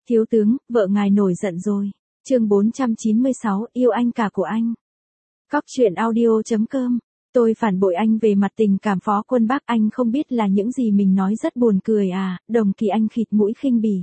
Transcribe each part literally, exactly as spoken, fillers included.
Thiếu tướng, vợ ngài nổi giận rồi. Chương bốn trăm chín mươi sáu, yêu anh cả của anh. Cóc truyện audio chấm com. Tôi phản bội anh về mặt tình cảm. Phó Quân Bác, anh không biết là những gì mình nói rất buồn cười à? Đồng Kỳ Anh khịt mũi khinh bỉ.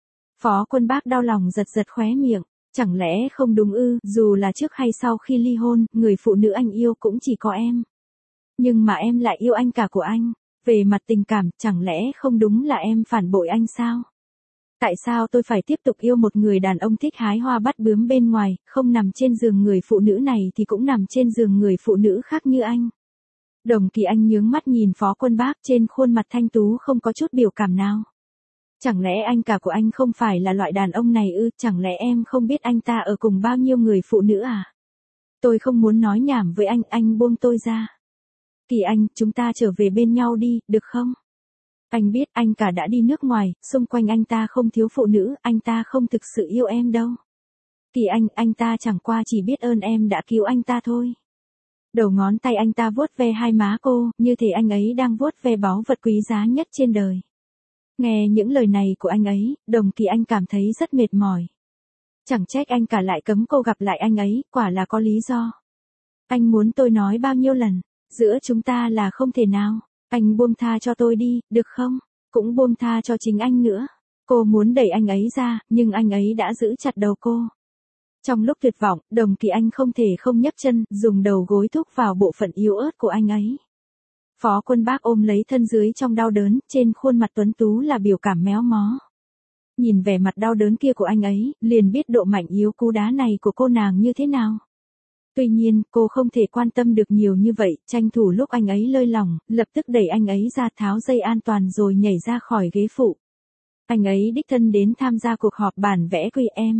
Phó Quân Bác đau lòng giật giật khóe miệng. Chẳng lẽ không đúng ư? Dù là trước hay sau khi ly hôn, người phụ nữ anh yêu cũng chỉ có em. Nhưng mà em lại yêu anh cả của anh. Về mặt tình cảm, chẳng lẽ không đúng là em phản bội anh sao? Tại sao tôi phải tiếp tục yêu một người đàn ông thích hái hoa bắt bướm bên ngoài, không nằm trên giường người phụ nữ này thì cũng nằm trên giường người phụ nữ khác như anh? Đồng Kỳ Anh nhướng mắt nhìn Phó Quân Bác, trên khuôn mặt thanh tú không có chút biểu cảm nào. Chẳng lẽ anh cả của anh không phải là loại đàn ông này ư? Chẳng lẽ em không biết anh ta ở cùng bao nhiêu người phụ nữ à? Tôi không muốn nói nhảm với anh, anh buông tôi ra. Kỳ Anh, chúng ta trở về bên nhau đi, được không? Anh biết anh cả đã đi nước ngoài, xung quanh anh ta không thiếu phụ nữ, anh ta không thực sự yêu em đâu. Kỳ Anh, anh ta chẳng qua chỉ biết ơn em đã cứu anh ta thôi. Đầu ngón tay anh ta vuốt ve hai má cô, như thể anh ấy đang vuốt ve báu vật quý giá nhất trên đời. Nghe những lời này của anh ấy, Đồng Kỳ Anh cảm thấy rất mệt mỏi. Chẳng trách anh cả lại cấm cô gặp lại anh ấy, quả là có lý do. Anh muốn tôi nói bao nhiêu lần, giữa chúng ta là không thể nào. Anh buông tha cho tôi đi, được không? Cũng buông tha cho chính anh nữa. Cô muốn đẩy anh ấy ra, nhưng anh ấy đã giữ chặt đầu cô. Trong lúc tuyệt vọng, Đồng Kỳ Anh không thể không nhấc chân, dùng đầu gối thúc vào bộ phận yếu ớt của anh ấy. Phó Quân Bác ôm lấy thân dưới trong đau đớn, trên khuôn mặt tuấn tú là biểu cảm méo mó. Nhìn vẻ mặt đau đớn kia của anh ấy, liền biết độ mạnh yếu cú đá này của cô nàng như thế nào. Tuy nhiên, cô không thể quan tâm được nhiều như vậy, tranh thủ lúc anh ấy lơi lỏng, lập tức đẩy anh ấy ra, tháo dây an toàn rồi nhảy ra khỏi ghế phụ. Anh ấy đích thân đến tham gia cuộc họp bản vẽ quy em.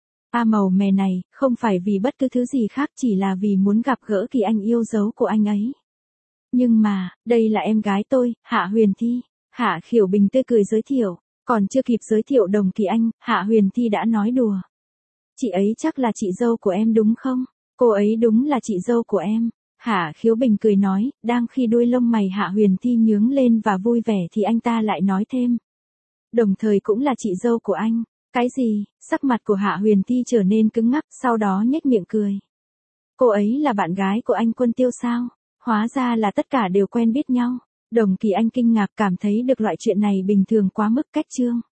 A màu mè này, không phải vì bất cứ thứ gì khác, chỉ là vì muốn gặp gỡ Kỳ Anh yêu dấu của anh ấy. Nhưng mà, đây là em gái tôi, Hạ Huyền Thi. Hạ Khiểu Bình tươi cười giới thiệu, còn chưa kịp giới thiệu Đồng Kỳ Anh, Hạ Huyền Thi đã nói đùa. Chị ấy chắc là chị dâu của em đúng không? Cô ấy đúng là chị dâu của em. Hạ Khiếu Bình cười nói, đang khi đuôi lông mày Hạ Huyền Thi nhướng lên và vui vẻ thì anh ta lại nói thêm. Đồng thời cũng là chị dâu của anh. Cái gì? Sắc mặt của Hạ Huyền Thi trở nên cứng ngắc, sau đó nhếch miệng cười. Cô ấy là bạn gái của anh Quân Tiêu sao? Hóa ra là tất cả đều quen biết nhau. Đồng Kỳ Anh kinh ngạc, cảm thấy được loại chuyện này bình thường quá mức cách chương.